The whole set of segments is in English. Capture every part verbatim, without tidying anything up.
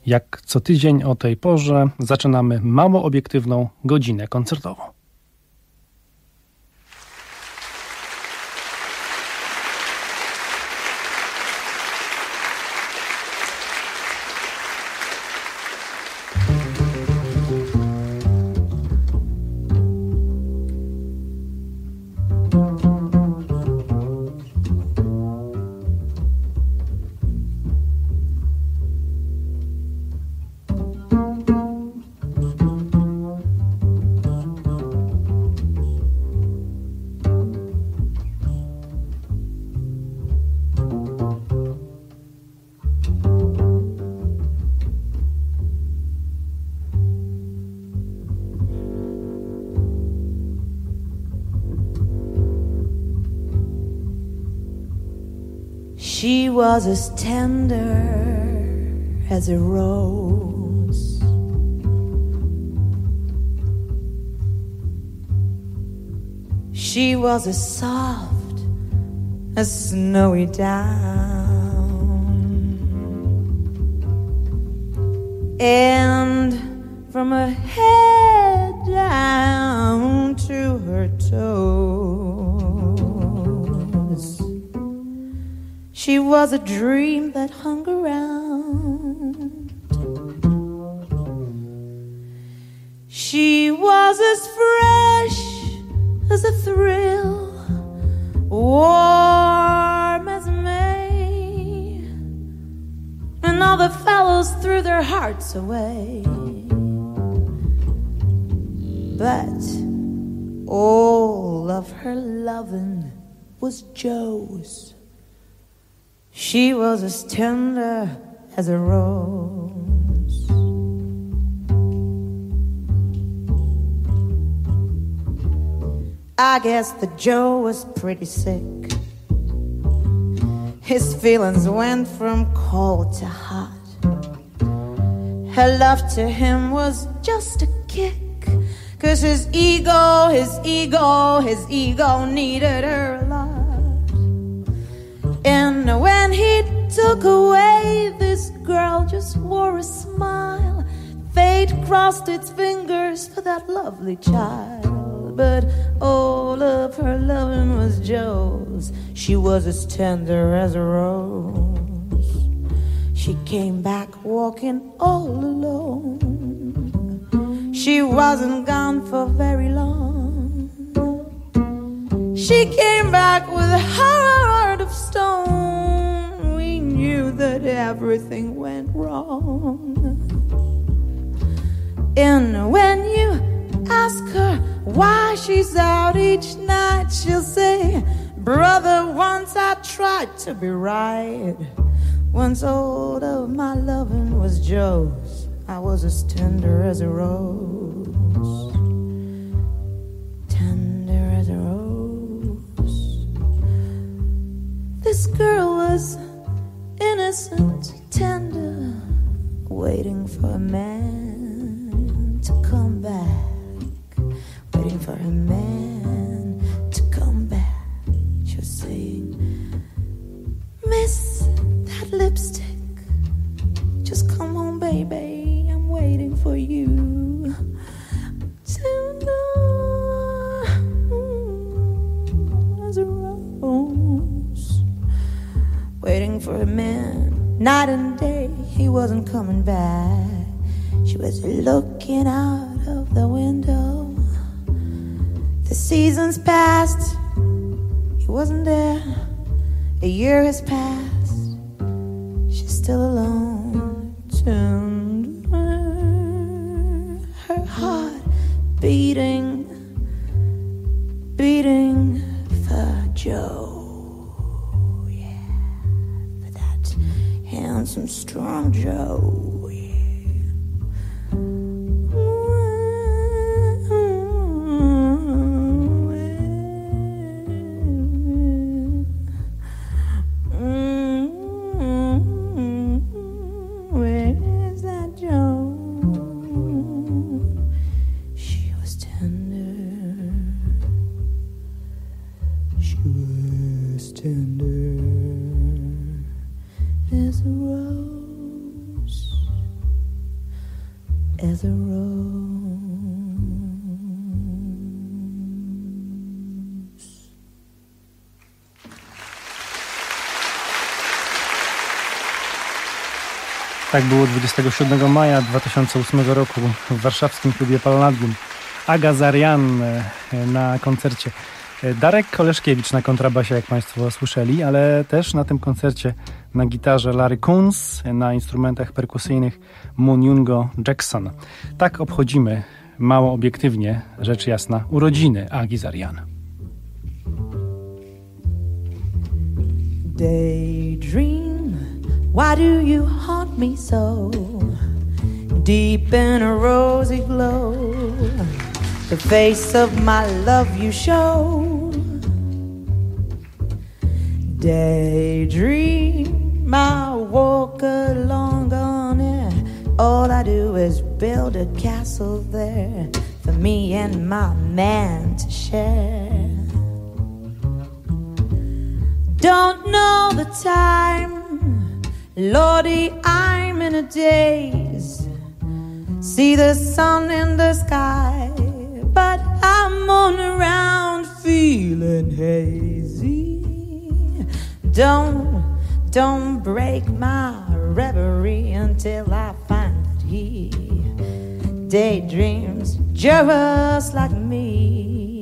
Jak co tydzień o tej porze zaczynamy mało obiektywną godzinę koncertową. She was as tender as a rose. She was as soft as snowy down. And from her head down to her toes, she was a dream that hung around. She was as fresh as a thrill, warm as May, and all the fellows threw their hearts away. But all of her loving was Joe's. She was as tender as a rose. I guess that Joe was pretty sick. His feelings went from cold to hot. Her love to him was just a kick, 'cause his ego, his ego, his ego needed her a lot. And when he took away, this girl just wore a smile. Fate crossed its fingers for that lovely child. But all of her loving was Joe's. She was as tender as a rose. She came back walking all alone. She wasn't gone for very long. She came back with a heart of stone. We knew that everything went wrong. And when you ask her why she's out each night, she'll say, brother, once I tried to be right. Once all of my loving was Joe's. I was as tender as a rose. Tender as a rose. This girl was innocent, tender, waiting for a man to come back. Waiting for a man to come back. She was saying, miss that lipstick, just come home, baby, I'm waiting for you. Tender as a rose. Waiting for a man, night and day, he wasn't coming back. She was looking out of the window. The seasons passed, he wasn't there. A year has passed, she's still alone. Tender, her heart beating, beating for Joe. Yeah, for that handsome, strong Joe. Yeah. as a rose. Tak było dwudziestego siódmego maja dwa tysiące ósmego roku w warszawskim klubie Palladium. Aga Zarian na koncercie. Darek Koleszkiewicz na kontrabasie, jak Państwo słyszeli, ale też na tym koncercie na gitarze Larry Kunz, na instrumentach perkusyjnych Munyungo Jackson. Tak obchodzimy mało obiektywnie, rzecz jasna, urodziny Agi Zarian. Daydream, why do you haunt me so? Deep in a rosy glow, the face of my love you show. Daydream, I walk along on it. All I do is build a castle there for me and my man to share. Don't know the time, Lordy, I'm in a daze. See the sun in the sky, but I'm on around feeling hazy. Don't, don't break my reverie until I find that he daydreams just like me.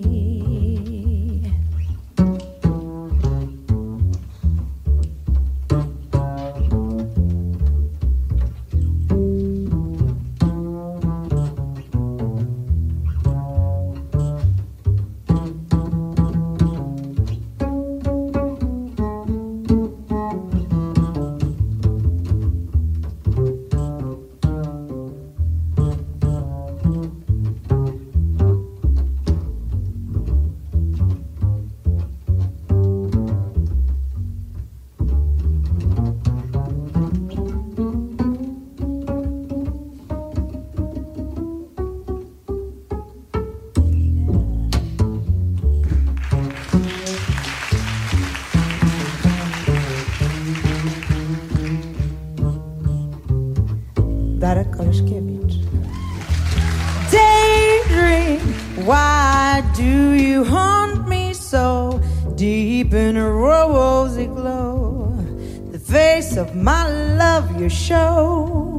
Daydream, why do you haunt me so? Deep in a rosy glow, the face of my love you show.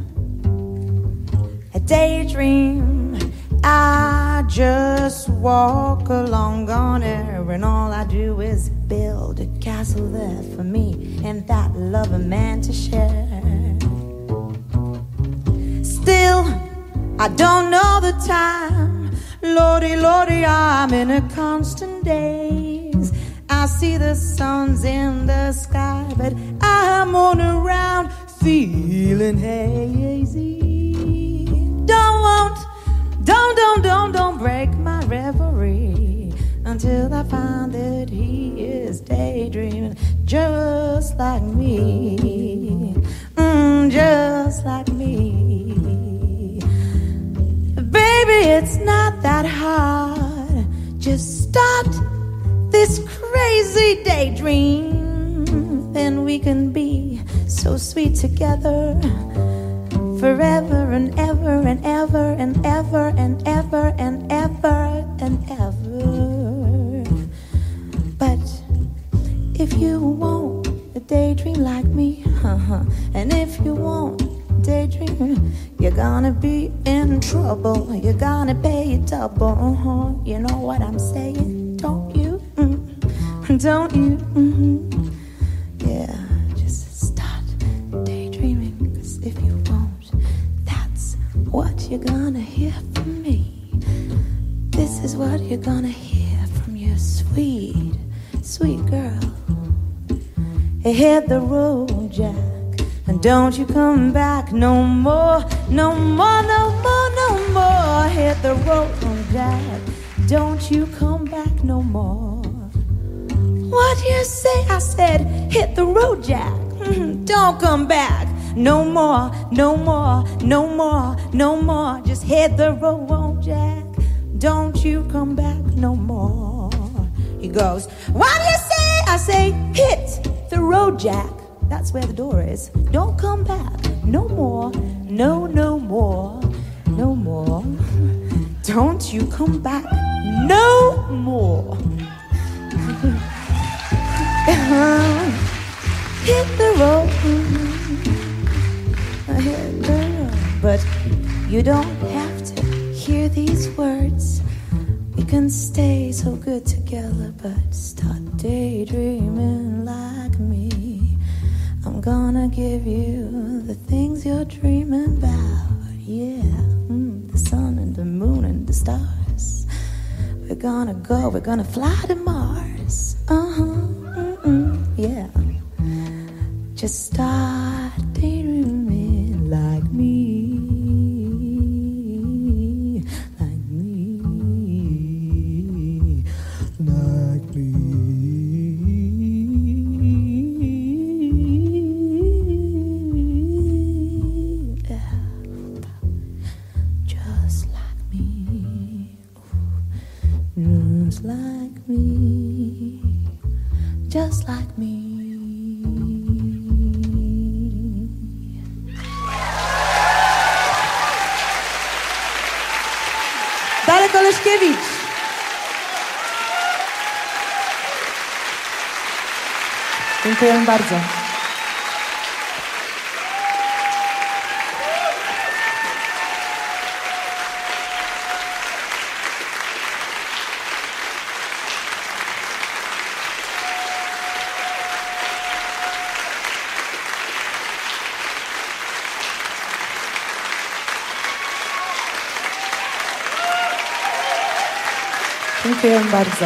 A daydream, I just walk along on air, and all I do is build a castle there for me and that loving man to share. Still, I don't know the time. Lordy, Lordy, I'm in a constant daze. I see the sun's in the sky, but I'm on around feeling hazy. Don't want, don't, don't, don't, don't break my reverie until I find that he is daydreaming just like me, mm, just like me. Baby, it's not that hard. Just start this crazy daydream, and we can be so sweet together forever and ever and ever and ever and ever and ever and ever. But if you want a daydream like me, uh-huh, and if you want daydream, you're gonna be in trouble. You're gonna pay double. Uh-huh. You know what I'm saying, don't you? Mm-hmm. Don't you? Mm-hmm. Yeah, just start daydreaming, 'cause if you won't, that's what you're gonna hear from me. This is what you're gonna hear from your sweet, sweet girl. Hit the road, Jack, and don't you come back no more, no more, no more, no more. Hit the road, Jack, don't you come back no more. What you say? I said, hit the road, Jack, don't come back no more, no more, no more, no more. Just hit the road, Jack, don't you come back no more. He goes, what do you say? I say, hit the road, Jack. That's where the door is. Don't come back no more, no, no more. no more. Don't you come back no more. Hit the road, hit the road. But you don't have to hear these words. We can stay so good together, but start daydreaming like me. I'm gonna give you the things you're dreaming about. Yeah, mm, the sun and the moon and the stars. We're gonna go, we're gonna fly to Mars. Uh-huh, mm-mm, yeah. Just start daydreaming like me. Like me. Like me. Just like me. Just like me. Just like me. Darek Oleszkiewicz. Dziękujemy bardzo. Dziękuję bardzo.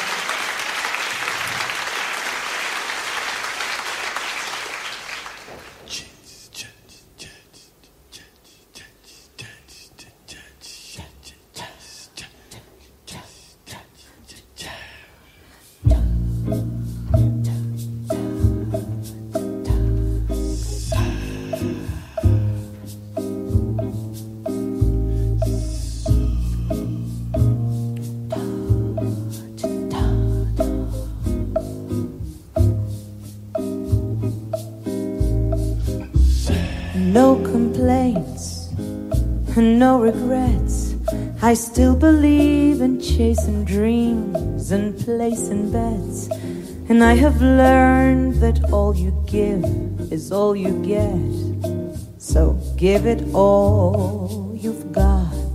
No complaints, no regrets. I still believe in chasing dreams and placing bets. And I have learned that all you give is all you get. So give it all you've got.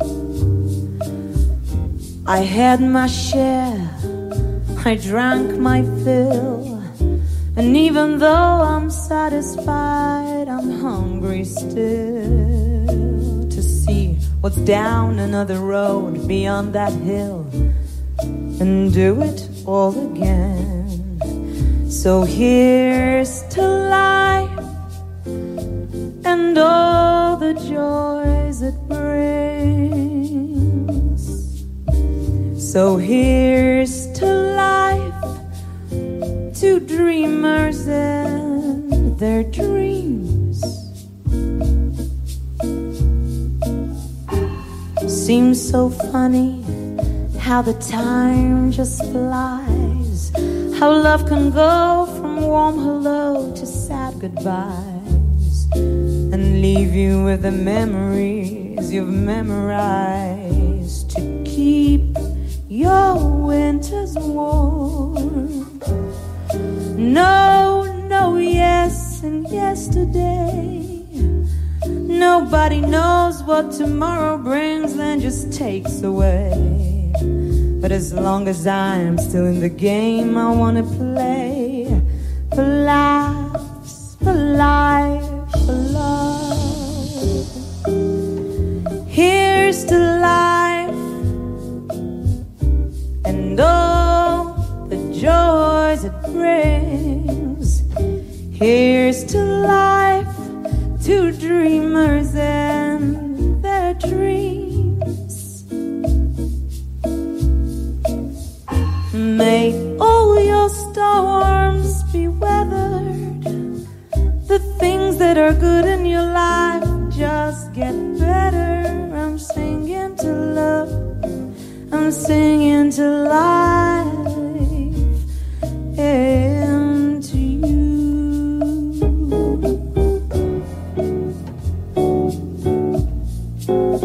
I had my share, I drank my fill. And even though I'm satisfied, I'm hungry still to see what's down another road beyond that hill and do it all again. So here's to life and all the joys it brings. So here's to life, to dreamers and their dreams. Seems so funny how the time just flies, how love can go from warm hello to sad goodbyes, and leave you with the memories you've memorized to keep your winters warm. No, no, yes, and yesterday. Nobody knows what tomorrow brings, then just takes away. But as long as I'm still in the game, I wanna play for laughs, for life, for love. Here's to life and all the joys it brings. Here's to life, to dreamers and their dreams. May all your storms be weathered. The things that are good in your life just get better. I'm singing to love, I'm singing to life and to you. Thank you.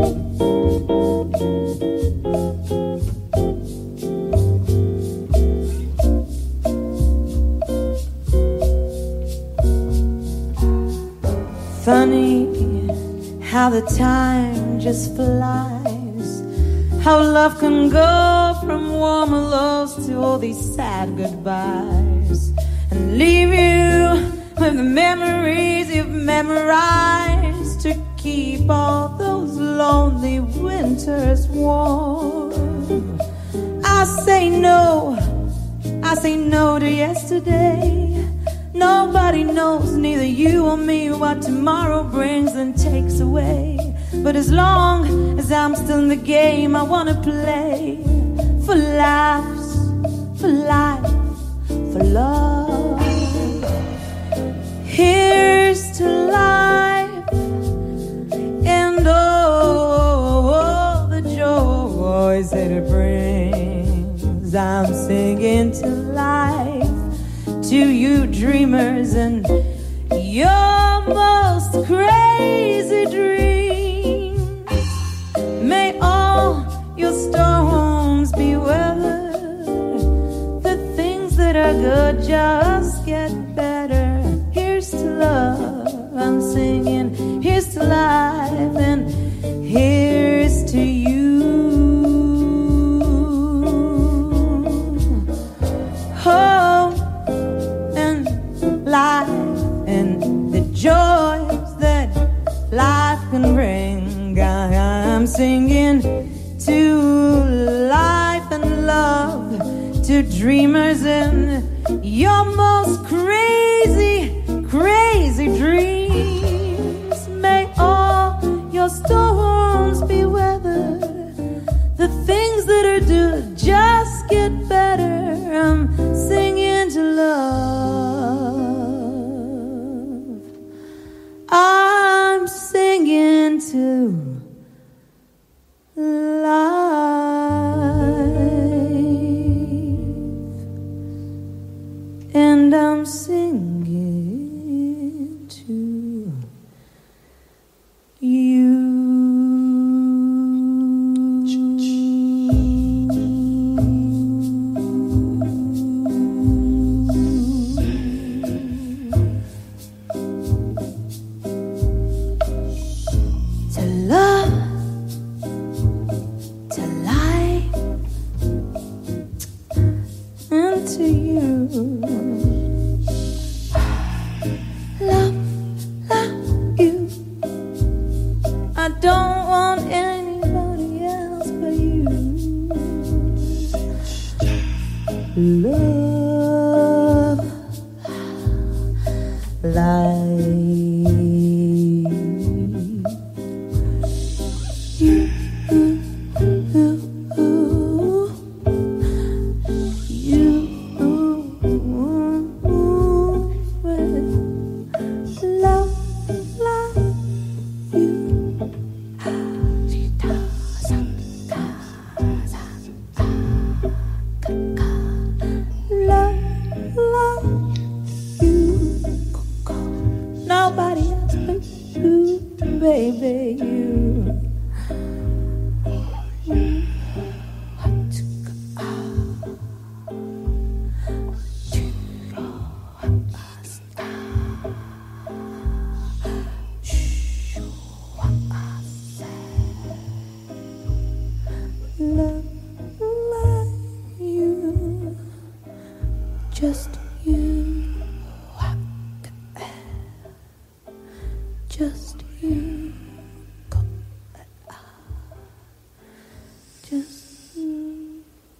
Funny how the time just flies, how love can go from warm hellos to all these sad goodbyes, and leave you with the memories you've memorized to keep all those lonely winters warm. I say no, I say no to yesterday. Nobody knows, neither you or me, what tomorrow brings and takes away. But as long as I'm still in the game, I wanna play for laughs, for life, for love. Here's to life and all the joys that it brings. I'm singing to life, to you dreamers and your most crazy dreams. May all your storms be weathered, the things that are good just get better. Here's to love, I'm singing, here's to life and here's to you. Oh, life and the joys that life can bring. I'm singing to life and love, to dreamers and your most crazy, crazy dreams. May all your storms be weathered, the things that are due just get better. I'm singing to love, I'm singing to life, and I'm singing to you. Love life. You, you, love like you. Nobody else but you, baby, you. Love like you, just you. Just you, just you.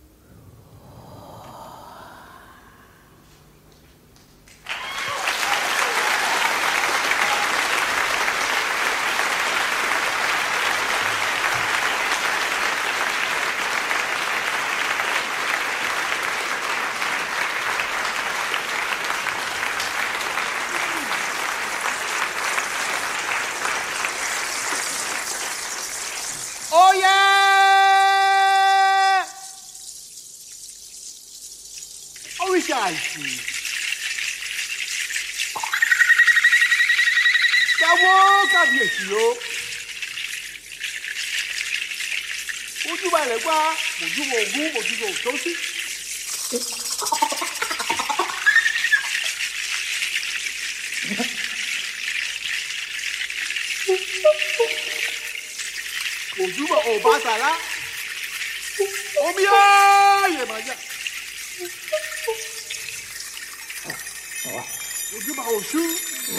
Oh yeah! Oríṣiríṣi. Káwọ́ kábíyèsí o. ojúbà ilẹ̀ gbá mojúbà ògún mojúbà òtọ́sí. mojúbà Ọbàtálá omi ààyè màjà. mojúbà Ọ̀ṣun.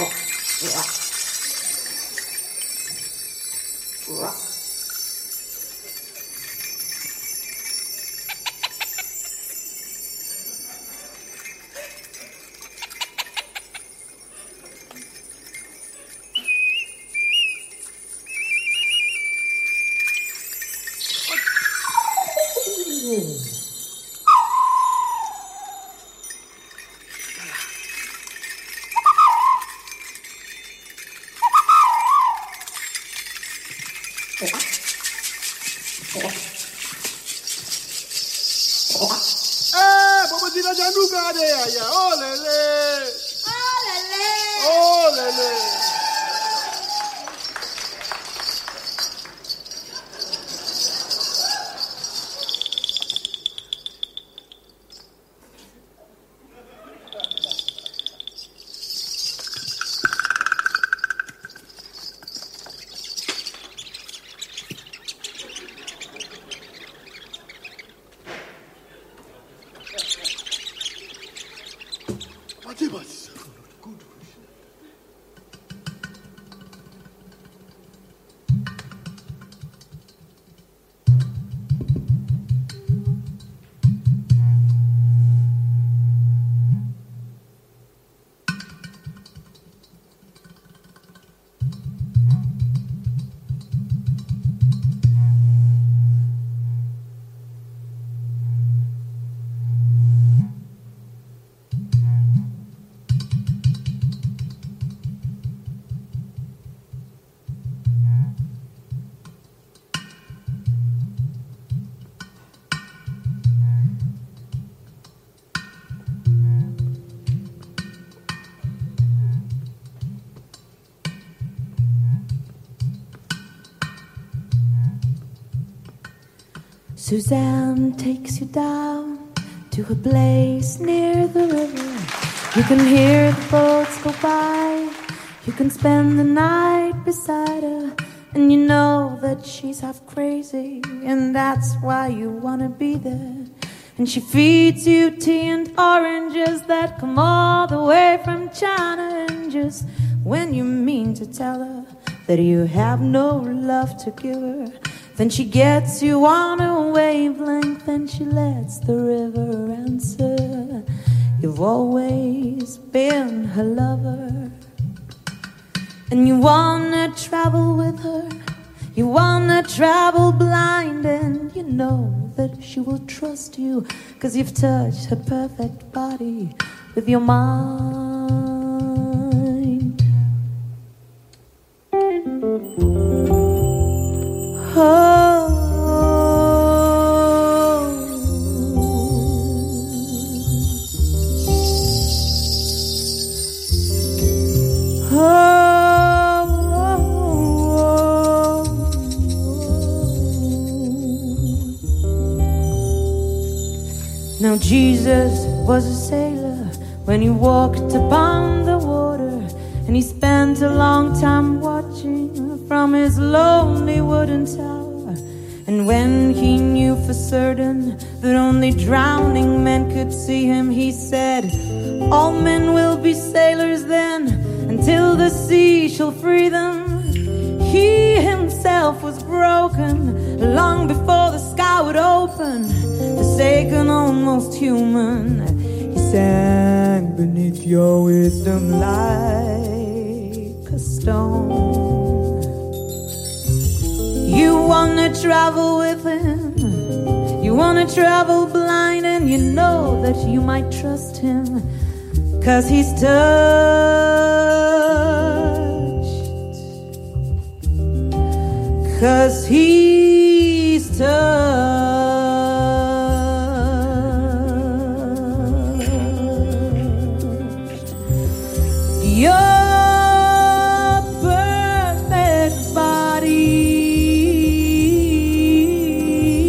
Suzanne takes you down to a place near the river. You can hear the boats go by. You can spend the night beside her, and you know that she's half crazy, and that's why you wanna be there. And she feeds you tea and oranges that come all the way from China. And just when you mean to tell her that you have no love to give her, then she gets you on a wavelength and she lets the river answer. You've always been her lover, and you wanna travel with her. You wanna travel blind, and you know that she will trust you, 'cause you've touched her perfect body with your mind. Oh, now Jesus was a sailor when he walked upon the water, and he spent a long time watching from his lonely wooden tower. And when he knew for certain that only drowning men could see him, he said, all men will be sailors then, until the sea shall free them. He himself was broken long before the sky would open, forsaken, almost human. He sank beneath your wisdom like a stone. You wanna travel with him, you wanna travel blind, and you know that you might trust him, 'cause he's touched, 'cause he's touched your perfect body.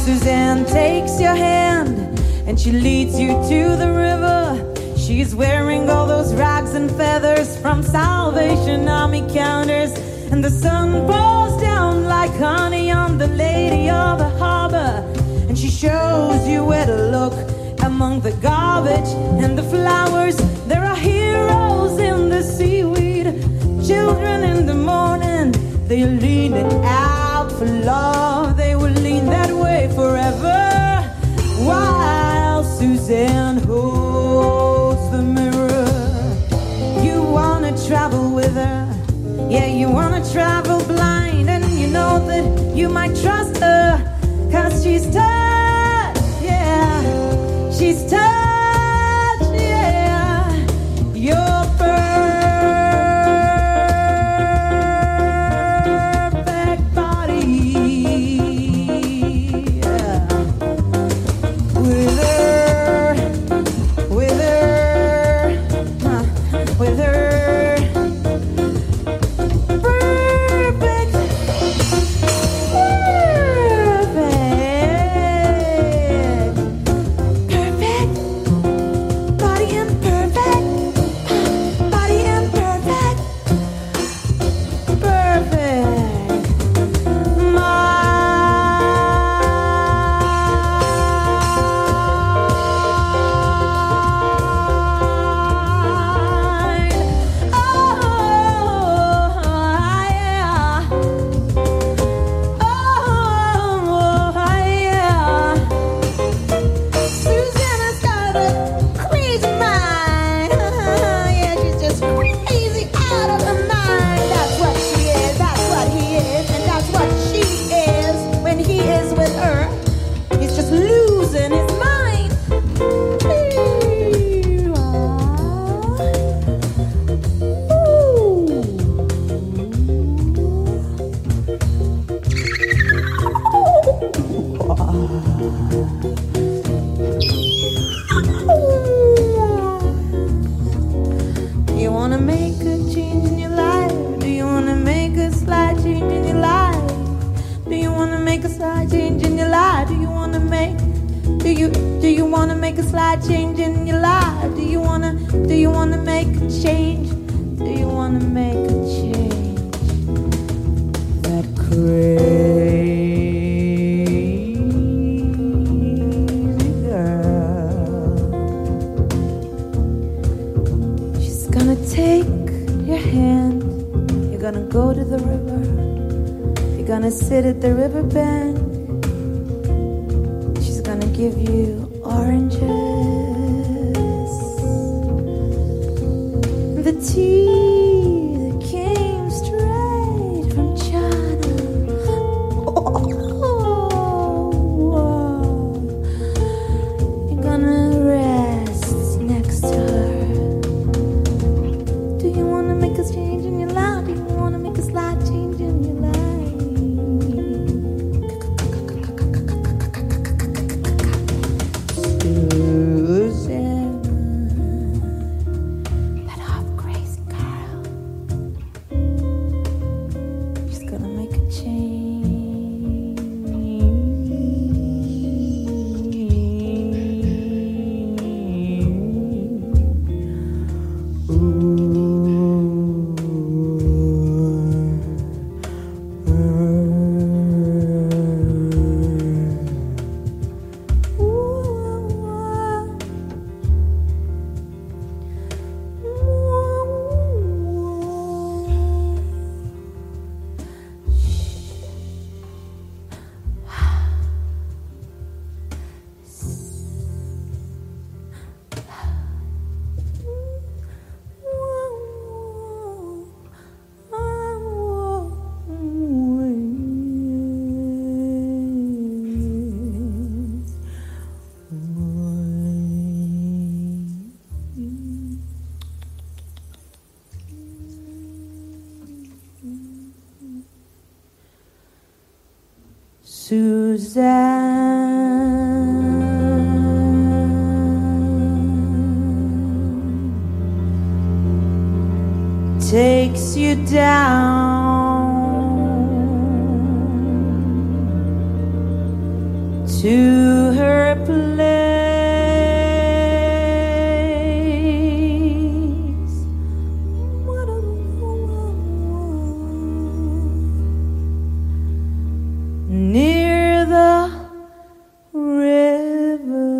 Suzanne takes your hand and she leads you to the river. She's wearing all those rags and feathers from Salvation Army counters, and the sun pours down like honey on the lady of the harbor, and she shows you where to look among the garbage and the flowers. There are heroes in the seaweed, children in the morning. They're leaning out for love. They will lean that way forever, while Suzanne holds the mirror. You wanna travel with her, yeah, you wanna travel blind, and you know that you might trust her, 'cause she's tough, yeah, she's tough, yeah, you're perfect body, yeah. With her, with her, huh, with her. Sit at the riverbank. She's gonna give you oranges, the tea that came straight from China. Oh, you're gonna rest next to her. Do you wanna make a change in your life? Do you wanna make a slight change in your life? Suzanne takes you down to her place. Near the river.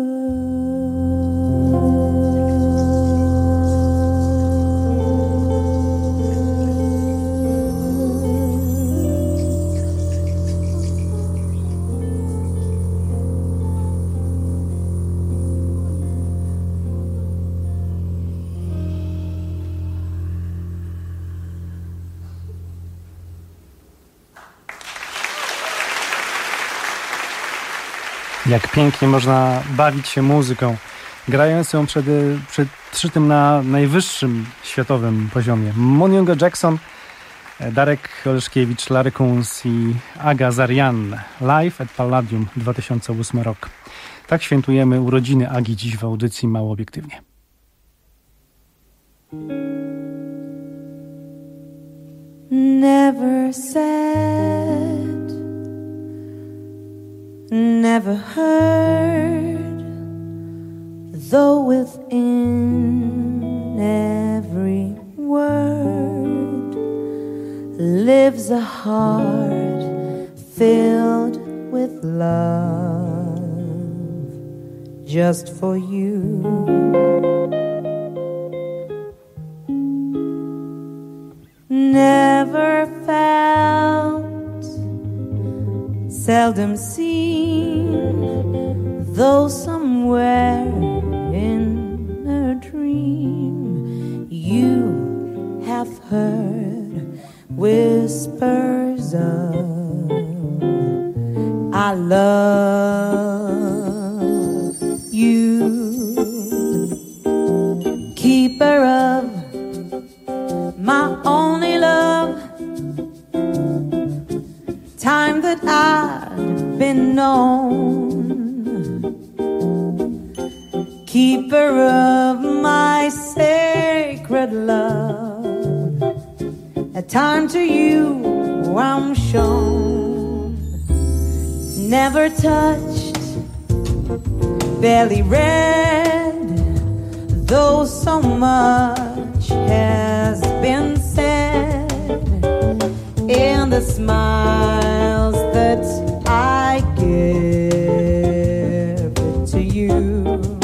Jak pięknie można bawić się muzyką, grając ją przed, przed, przy tym na najwyższym światowym poziomie. Moniongo Jackson, Darek Oleszkiewicz, Larry Kunz i Aga Zarian. Live at Palladium, dwa tysiące ósmy rok. Tak świętujemy urodziny Agi dziś w audycji Mało Obiektywnie. Never said, never heard, though within every word lives a heart filled with love just for you. Never felt, seldom seen, though somewhere in a dream you have heard whispers of I love you. Keeper of my only love, time that I'd been known, keeper of my sacred love, a time to you I'm shown, never touched, barely read, though so much has been said in the smiles that I give to you.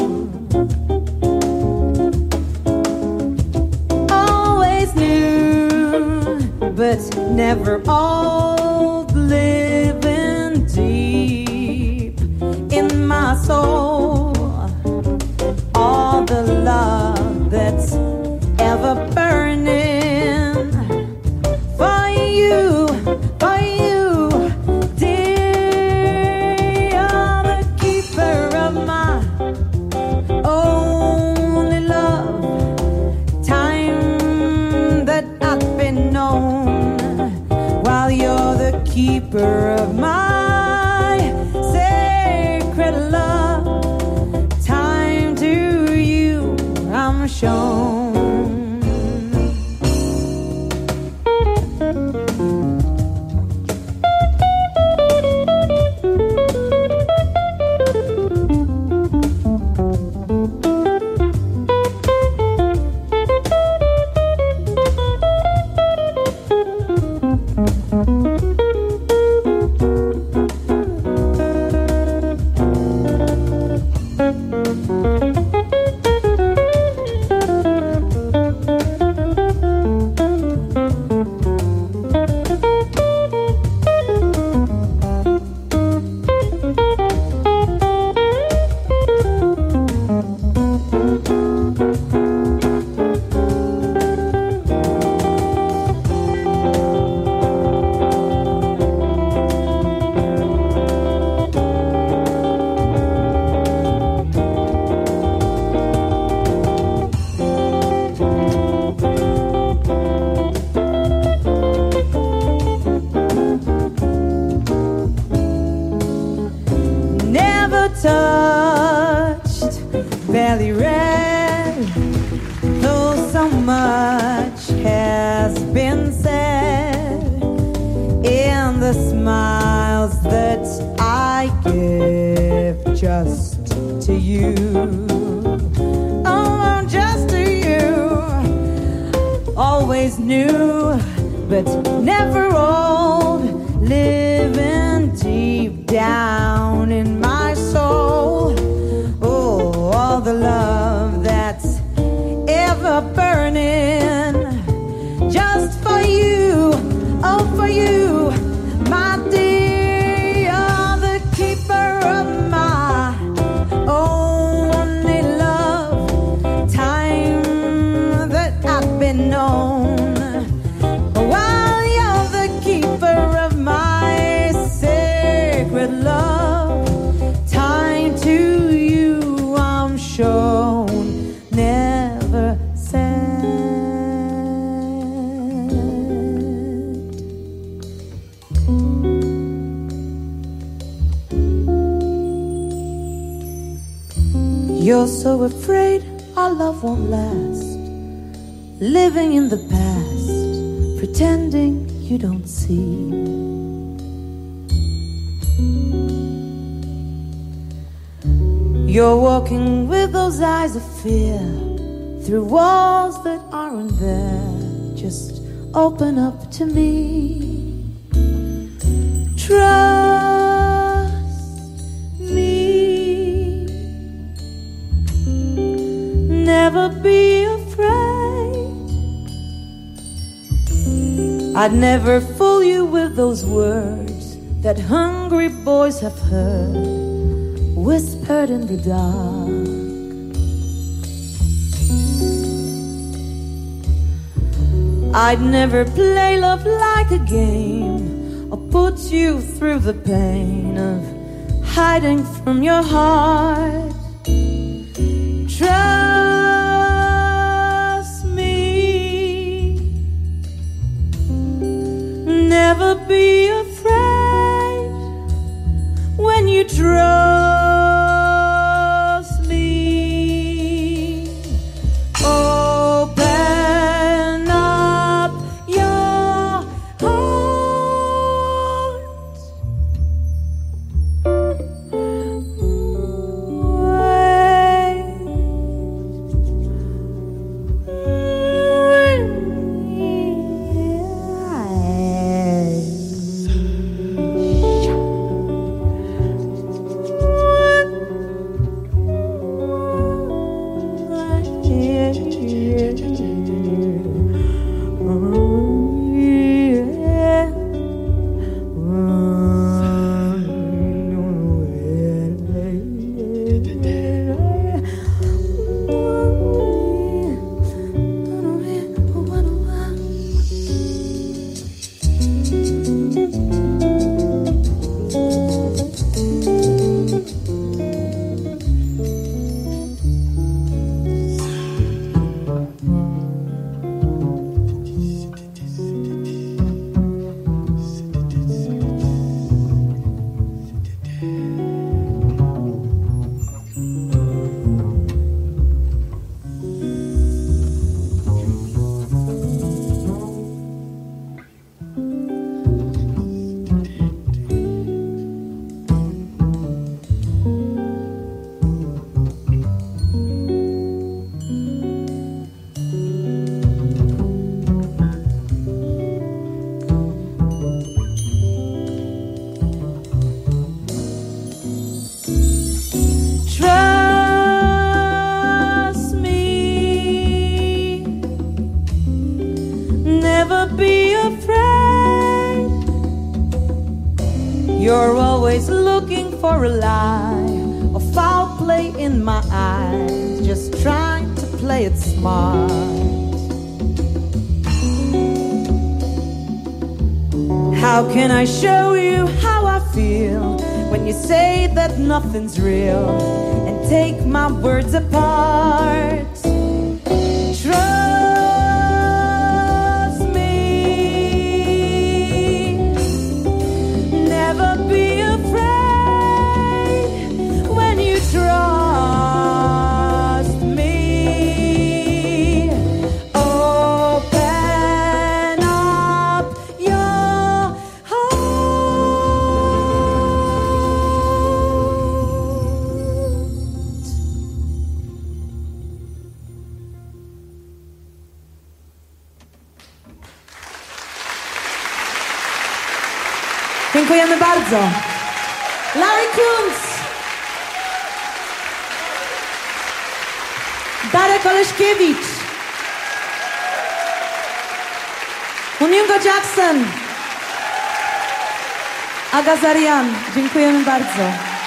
Always knew, but never old, living deep in my soul, all the love that's ever burning for you, for you, dear. You're the keeper of my only love, time that I've been known, while you're the keeper of my sacred love, time to you I'm shown. just to you. Oh, just to you. Always new, but never old. Living deep down in my soul. Oh, all the love that's ever burning, just for you, oh, for you, my dear. You're the keeper of my only love. Time that I've been known, while you're the keeper of my sacred love. Time to you I'm shown, never said. You're so afraid our love won't last, living in the past, pretending you don't see. You're walking with those eyes of fear through walls that aren't there. Just open up to me. Trust me. Never be afraid. I'd never fool you with those words that hungry boys have heard, whispered in the dark. I'd never play love like a game, or put you through the pain of hiding from your heart. Trust me. Never be afraid when you trust me. Open up your heart. You're always looking for a lie, a foul play in my eyes, just trying to play it smart. How can I show you how I feel when you say that nothing's real and take my words apart? Dziękujemy bardzo. Larry Kunz, Darek Oleszkiewicz, Muniongo Jackson, Aga Zarian. Dziękujemy bardzo.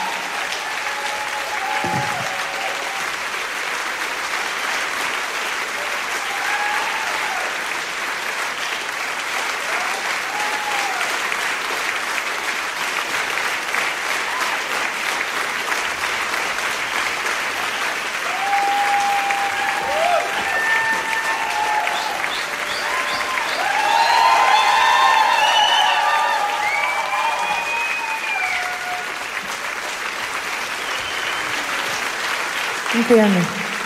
Dziękujemy.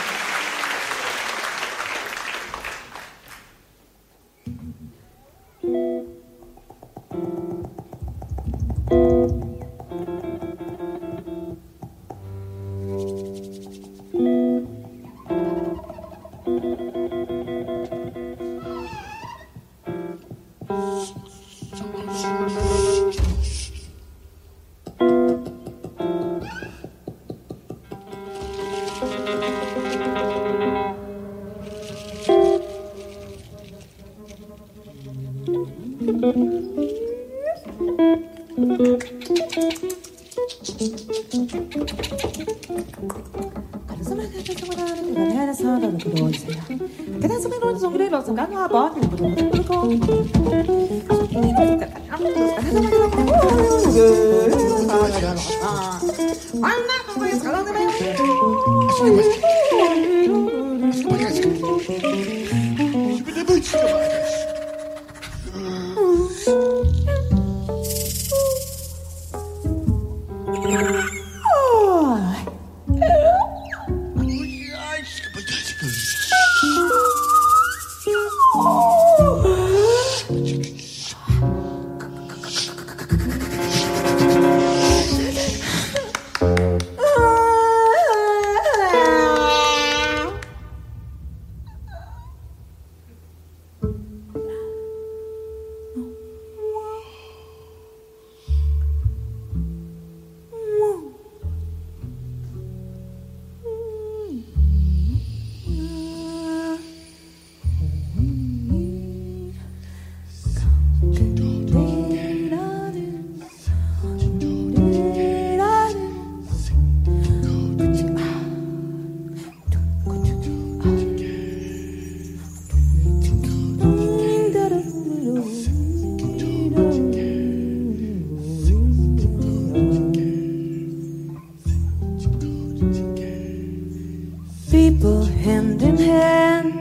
People hand in hand,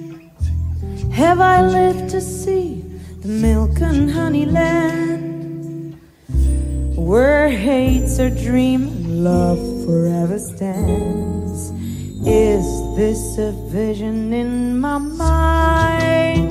have I lived to see the milk and honey land, where hate's a dream and love forever stands? Is this a vision in my mind?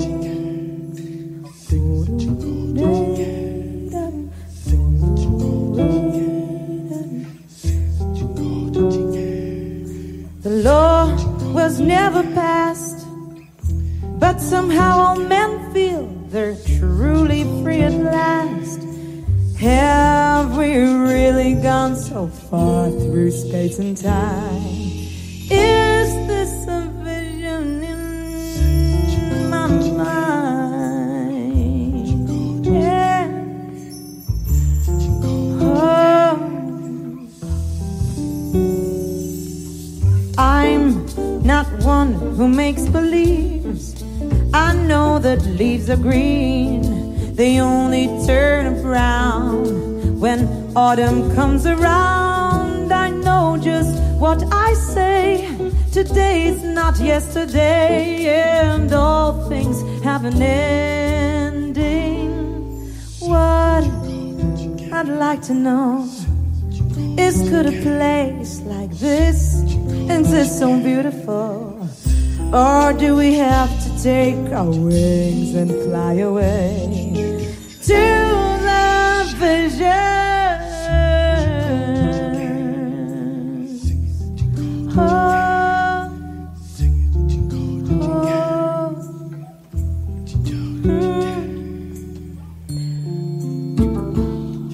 The law was never passed, but somehow all men feel they're truly free at last. Have we really gone so far through space and time? Is this a vision in my mind? Yeah. Oh. I'm not one who makes believes. I know that leaves are green, they only turn brown when autumn comes around. I know just what I say, today's not yesterday, and all things have an ending. What I'd like to know is, could a place like this exist so beautiful? Or do we have to take our wings and fly away to the vision? Oh, oh, mm.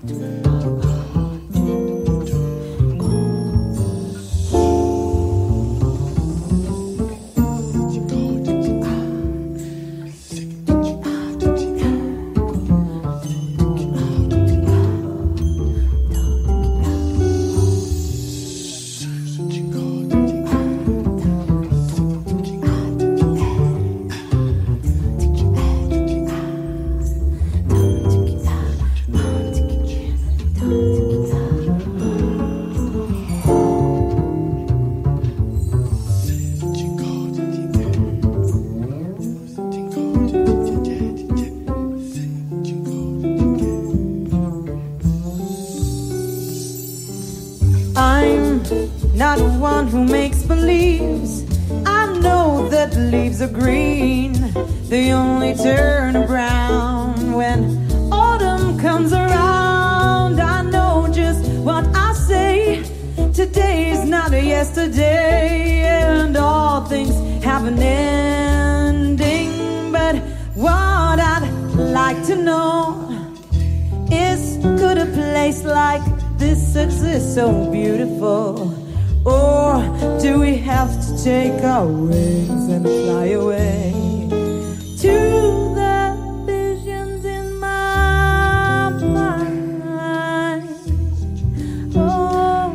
Not one who makes believes. I know that leaves are green. They only turn brown when autumn comes around. I know just what I say. Today is not a yesterday, and all things have an ending. But what I'd like to know is, could a place like this exist so beautiful? Or do we have to take our wings and fly away to the visions in my mind? Oh,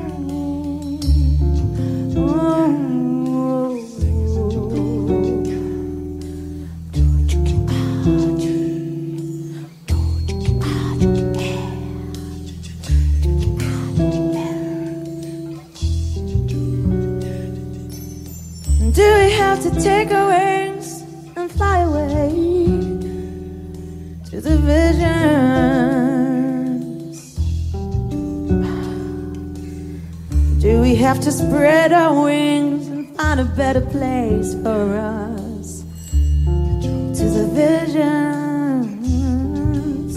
oh, do we have to take our wings and fly away to the visions? Do we have to spread our wings and find a better place for us? To the visions,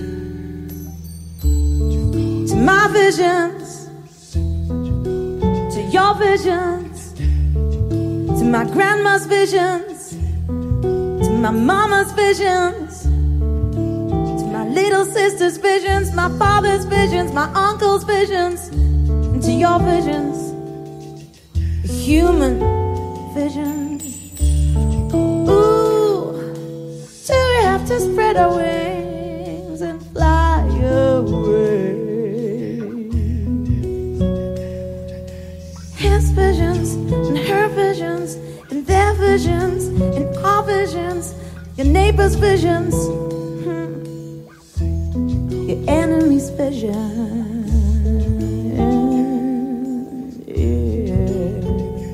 to my visions, to your visions, to my grandma's visions, to my mama's visions, to my little sister's visions, my father's visions, my uncle's visions, and to your visions, human visions. Ooh, do we have to spread our wings and fly away? His visions and her visions and their visions and our visions, your neighbor's visions, hmm. your enemy's vision. Yeah.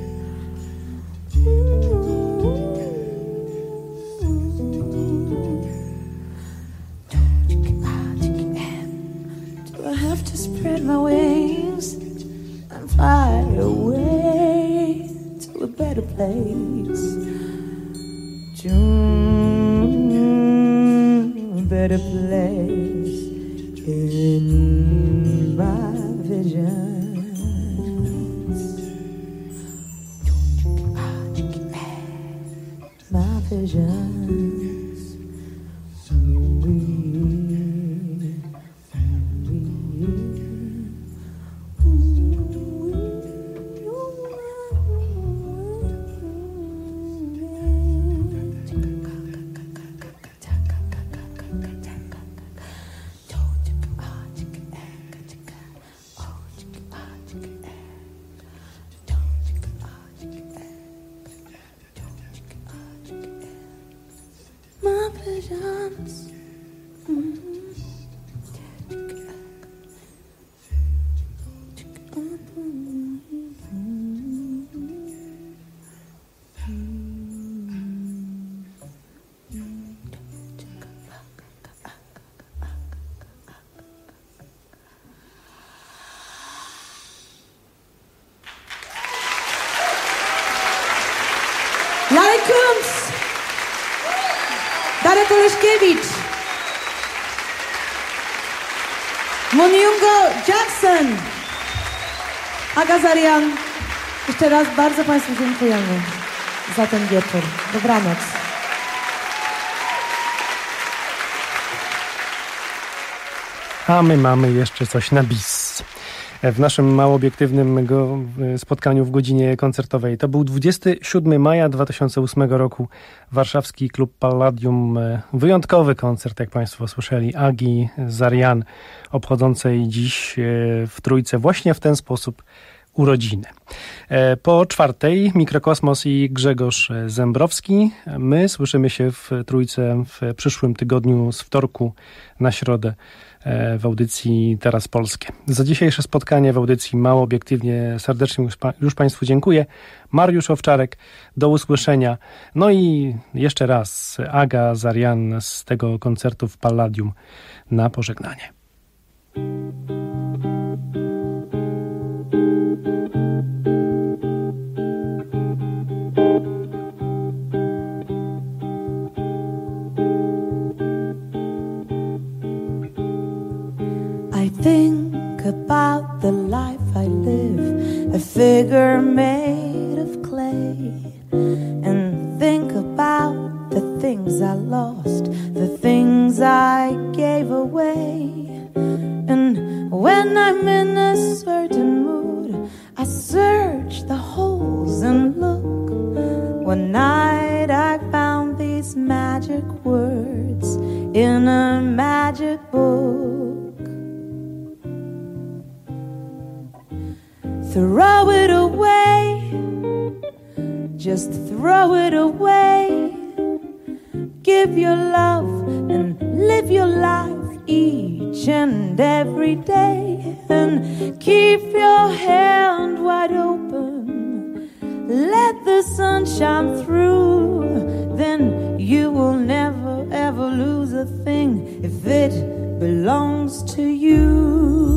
Do I have to spread my wings and fly away to a better place? To a better place in my visions. My visions. My visions. Larry Coombs, Darek Oleszkiewicz, Moniungo Jackson, Aga Zarian. Jeszcze raz bardzo Państwu dziękujemy za ten wieczór. Dobranoc. A my mamy jeszcze coś na bis. W naszym małobiektywnym go spotkaniu w godzinie koncertowej. To był dwudziestego siódmego maja dwa tysiące ósmego roku. Warszawski Klub Palladium. Wyjątkowy koncert, jak Państwo słyszeli, Agi Zarian, obchodzącej dziś w Trójce właśnie w ten sposób urodziny. Po czwartej Mikrokosmos i Grzegorz Zembrowski. My słyszymy się w Trójce w przyszłym tygodniu z wtorku na środę w audycji Teraz Polskie. Za dzisiejsze spotkanie w audycji Mało Obiektywnie serdecznie już, pa, już Państwu dziękuję. Mariusz Owczarek, do usłyszenia. No i jeszcze raz Aga Zarian z tego koncertu w Palladium na pożegnanie. I think about the life I live, a figure made of clay, and think about the things I lost, the things I gave away. And when I'm in a certain mood, I search the holes and look. One night I found these magic words in a magic book. Throw it away, just throw it away. Give your love and live your life each and every day. And keep your hand wide open, let the sun shine through. Then you will never ever lose a thing if it belongs to you.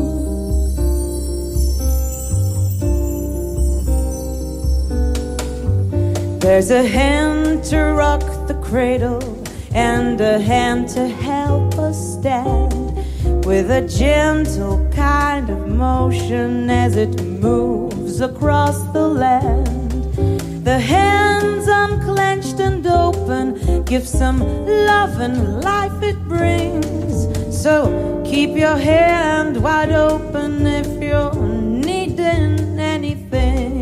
There's a hand to rock the cradle and a hand to help us stand, with a gentle kind of motion as it moves across the land. The hands unclenched and open give some love and life it brings. So keep your hand wide open if you're needing anything.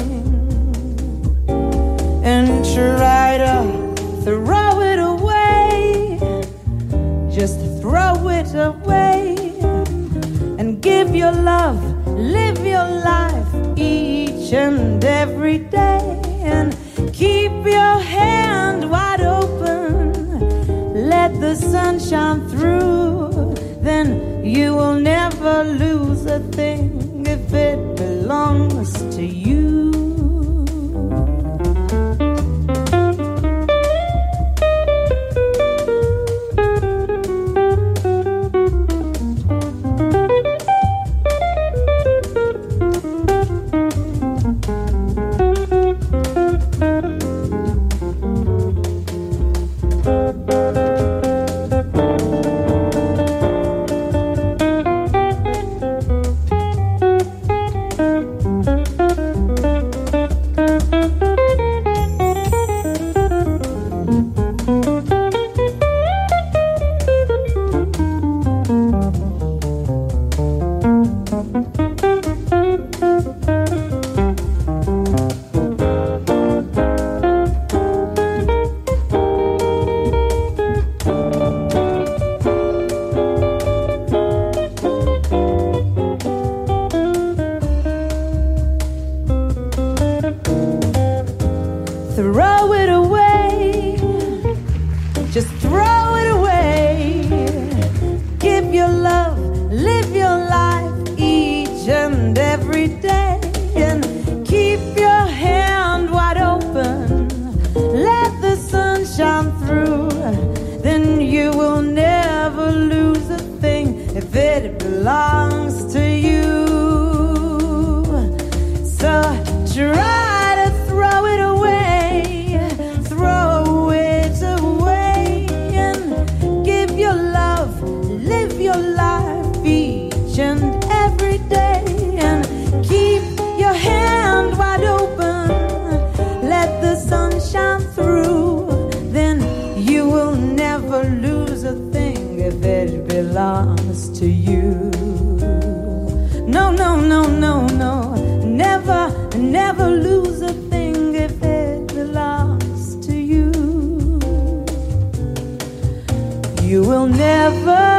And try to throw it away, just throw it away. And give your love, live your life each and every day. And keep your hand wide open, let the sun shine through. Then you will never lose a thing if it belongs to you. Throw it away, just throw it away. Give your love, live your life each and every day. And keep your hand wide open, let the sun shine through. Then you will never lose a thing if it belongs to you. So try and every day. And keep your hand wide open, let the sun shine through. Then you will never lose a thing if it belongs to you. river.